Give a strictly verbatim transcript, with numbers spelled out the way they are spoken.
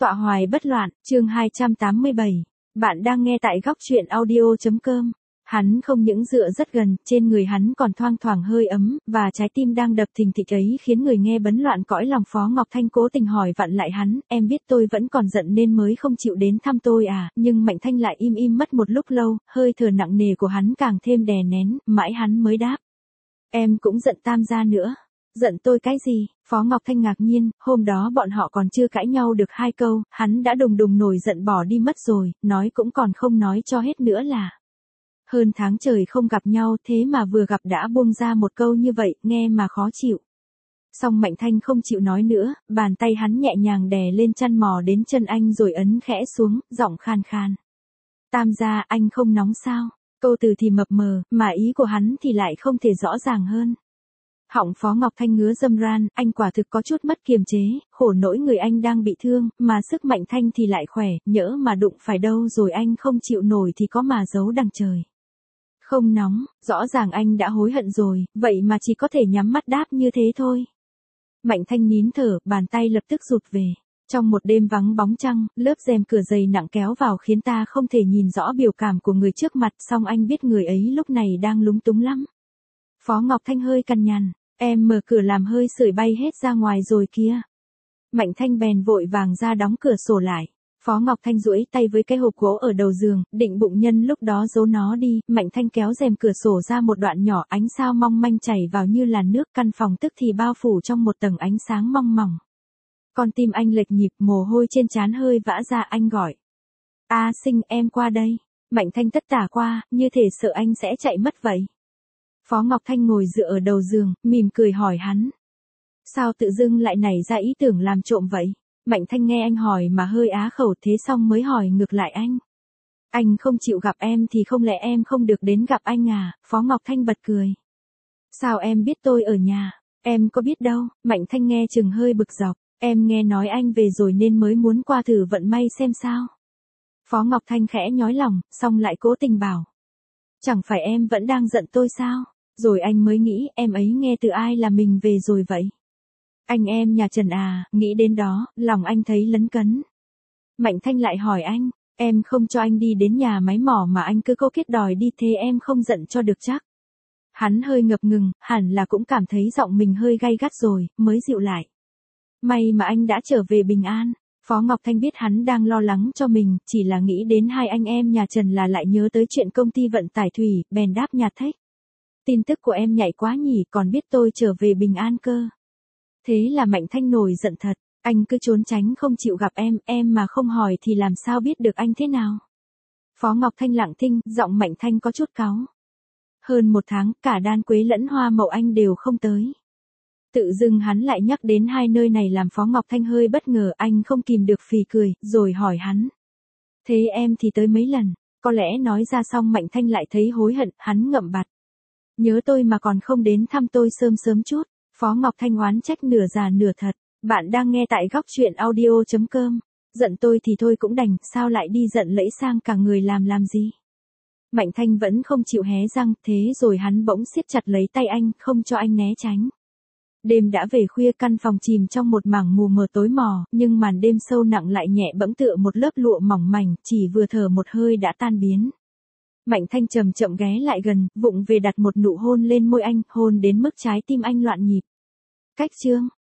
Tọa hoài bất loạn, chương hai trăm tám mươi bảy. Bạn đang nghe tại góc truyện audio.com. Hắn không những dựa rất gần, trên người hắn còn thoang thoảng hơi ấm, và trái tim đang đập thình thịch ấy khiến người nghe bấn loạn cõi lòng. Phó Ngọc Thanh cố tình hỏi vặn lại hắn, em biết tôi vẫn còn giận nên mới không chịu đến thăm tôi à, nhưng Mạnh Thanh lại im im mất một lúc lâu, hơi thở nặng nề của hắn càng thêm đè nén, mãi hắn mới đáp. Em cũng giận Tam gia nữa. Giận tôi cái gì? Phó Ngọc Thanh ngạc nhiên, hôm đó bọn họ còn chưa cãi nhau được hai câu, hắn đã đùng đùng nổi giận bỏ đi mất rồi, nói cũng còn không nói cho hết nữa là. Hơn tháng trời không gặp nhau thế mà vừa gặp đã buông ra một câu như vậy, nghe mà khó chịu. Song Mạnh Thanh không chịu nói nữa, bàn tay hắn nhẹ nhàng đè lên chăn mò đến chân anh rồi ấn khẽ xuống, giọng khan khan. Tam gia, anh không nóng sao? Câu từ thì mập mờ, mà ý của hắn thì lại không thể rõ ràng hơn. Họng Phó Ngọc Thanh ngứa râm ran, anh quả thực có chút mất kiềm chế, khổ nỗi người anh đang bị thương, mà sức Mạnh Thanh thì lại khỏe, nhỡ mà đụng phải đâu rồi anh không chịu nổi thì có mà giấu đằng trời. Không nóng, rõ ràng anh đã hối hận rồi, vậy mà chỉ có thể nhắm mắt đáp như thế thôi. Mạnh Thanh nín thở, bàn tay lập tức rụt về. Trong một đêm vắng bóng trăng, lớp rèm cửa dày nặng kéo vào khiến ta không thể nhìn rõ biểu cảm của người trước mặt, song anh biết người ấy lúc này đang lúng túng lắm. Phó Ngọc Thanh hơi cằn nhằn. Em mở cửa làm hơi sưởi bay hết ra ngoài rồi kia. Mạnh Thanh bèn vội vàng ra đóng cửa sổ lại. Phó Ngọc Thanh duỗi tay với cái hộp gỗ ở đầu giường, định bụng nhân lúc đó giấu nó đi. Mạnh Thanh kéo rèm cửa sổ ra một đoạn nhỏ, ánh sao mong manh chảy vào như làn nước, căn phòng tức thì bao phủ trong một tầng ánh sáng mong mỏng. Con tim anh lệch nhịp, mồ hôi trên trán hơi vã ra, anh gọi. A Sinh, em qua đây. Mạnh Thanh tất tả qua, như thể sợ anh sẽ chạy mất vậy. Phó Ngọc Thanh ngồi dựa ở đầu giường, mỉm cười hỏi hắn. Sao tự dưng lại nảy ra ý tưởng làm trộm vậy? Mạnh Thanh nghe anh hỏi mà hơi á khẩu, thế xong mới hỏi ngược lại anh. Anh không chịu gặp em thì không lẽ em không được đến gặp anh à? Phó Ngọc Thanh bật cười. Sao em biết tôi ở nhà? Em có biết đâu. Mạnh Thanh nghe chừng hơi bực dọc. Em nghe nói anh về rồi nên mới muốn qua thử vận may xem sao. Phó Ngọc Thanh khẽ nhói lòng, xong lại cố tình bảo. Chẳng phải em vẫn đang giận tôi sao? Rồi anh mới nghĩ em ấy nghe từ ai là mình về rồi vậy? Anh em nhà Trần à, nghĩ đến đó, lòng anh thấy lấn cấn. Mạnh Thanh lại hỏi anh, em không cho anh đi đến nhà máy mỏ mà anh cứ cố kết đòi đi, thế em không giận cho được chắc? Hắn hơi ngập ngừng, hẳn là cũng cảm thấy giọng mình hơi gay gắt rồi, mới dịu lại. May mà anh đã trở về bình an. Phó Ngọc Thanh biết hắn đang lo lắng cho mình, chỉ là nghĩ đến hai anh em nhà Trần là lại nhớ tới chuyện công ty vận tải thủy, bèn đáp nhạt thách. Tin tức của em nhạy quá nhỉ, còn biết tôi trở về bình an cơ. Thế là Mạnh Thanh nổi giận thật, anh cứ trốn tránh không chịu gặp em, em mà không hỏi thì làm sao biết được anh thế nào. Phó Ngọc Thanh lặng thinh, giọng Mạnh Thanh có chút cáu. Hơn một tháng, cả đan quế lẫn hoa mậu anh đều không tới. Tự dưng hắn lại nhắc đến hai nơi này làm Phó Ngọc Thanh hơi bất ngờ, anh không kìm được phì cười, rồi hỏi hắn. Thế em thì tới mấy lần? Có lẽ nói ra xong Mạnh Thanh lại thấy hối hận, hắn ngậm bặt. Nhớ tôi mà còn không đến thăm tôi sớm sớm chút. Phó Ngọc Thanh oán trách nửa già nửa thật. Bạn đang nghe tại góc truyện audio.com. Giận tôi thì thôi cũng đành, sao lại đi giận lẫy sang cả người làm làm gì? Mạnh Thanh vẫn không chịu hé răng, thế rồi hắn bỗng siết chặt lấy tay anh, không cho anh né tránh. Đêm đã về khuya, căn phòng chìm trong một mảng mù mờ tối mò, nhưng màn đêm sâu nặng lại nhẹ bẫng tựa một lớp lụa mỏng mảnh, chỉ vừa thở một hơi đã tan biến. Mạnh Thanh chậm chậm ghé lại gần, vụng về đặt một nụ hôn lên môi anh, hôn đến mức trái tim anh loạn nhịp. Cách chương